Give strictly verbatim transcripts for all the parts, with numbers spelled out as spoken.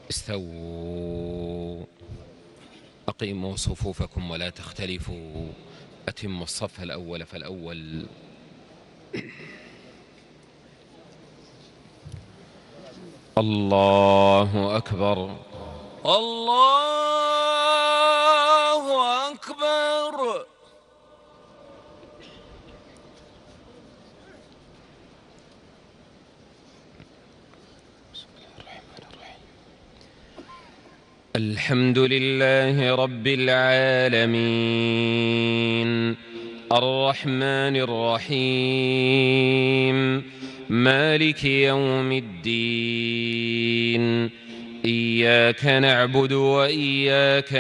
استووا، أقيموا صفوفكم ولا تختلفوا، أتموا الصف الأول فالأول. الله أكبر. الله أكبر. الحمد لله رب العالمين، الرحمن الرحيم، مالك يوم الدين، إياك نعبد وإياك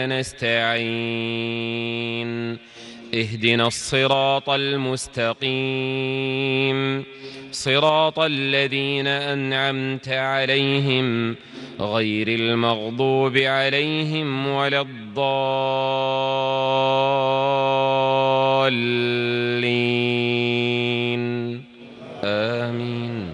نستعين، اهدنا الصراط المستقيم، صراط الذين أنعمت عليهم غير المغضوب عليهم ولا الضالين، آمين.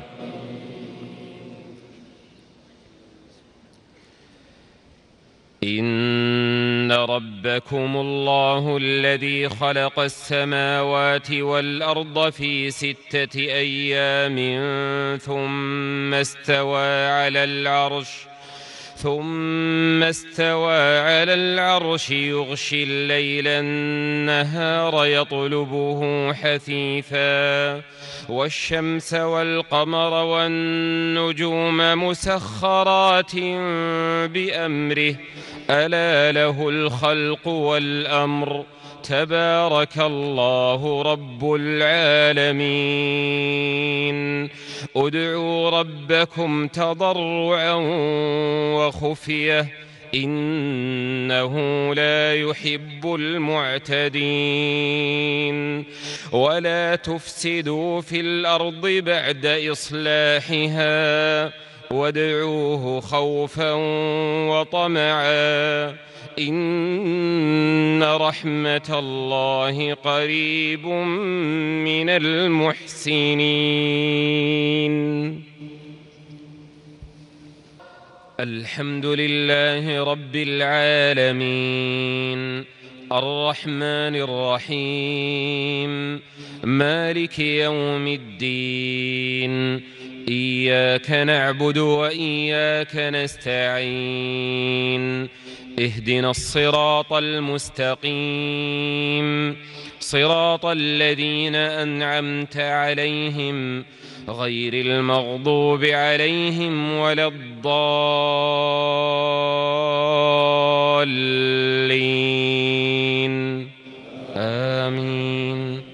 إن ربكم الله الذي خلق السماوات والأرض في ستة أيام ثم استوى على العرش ثم استوى على العرش يغشي الليل النهار يطلبه حثيثا، والشمس والقمر والنجوم مسخرات بأمره، ألا له الخلق والأمر، تبارك الله رب العالمين. ادعوا ربكم تضرعا وخفية إنه لا يحب المعتدين. ولا تفسدوا في الأرض بعد إصلاحها وادعوه خوفا وطمعا إن رحمة الله قريب من المحسنين. الحمد لله رب العالمين، الرحمن الرحيم، مالك يوم الدين، إياك نعبد وإياك نستعين، اهدنا الصراط المستقيم، صراط الذين أنعمت عليهم غير المغضوب عليهم ولا الضالين، آمين.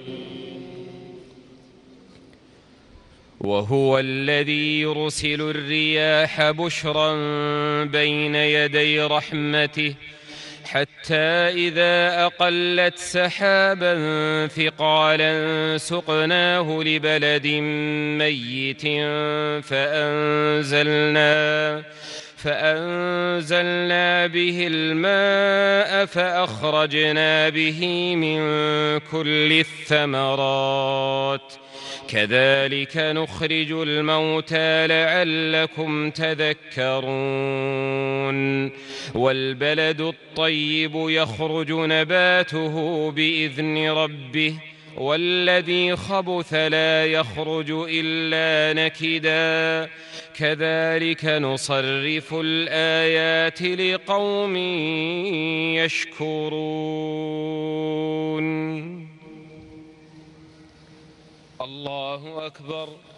وهو الذي يرسل الرياح بشرا بين يدي رحمته حتى إذا أقلت سحابا ثقالا سقناه لبلد ميت فأنزلنا فأنزلنا به الماء فأخرجنا به من كل الثمرات كذلك نخرج الموتى لعلكم تذكرون. والبلد الطيب يخرج نباته بإذن ربه والذي خبث لا يخرج إلا نكدا كذلك نصرف الآيات لقوم يشكرون. الله أكبر.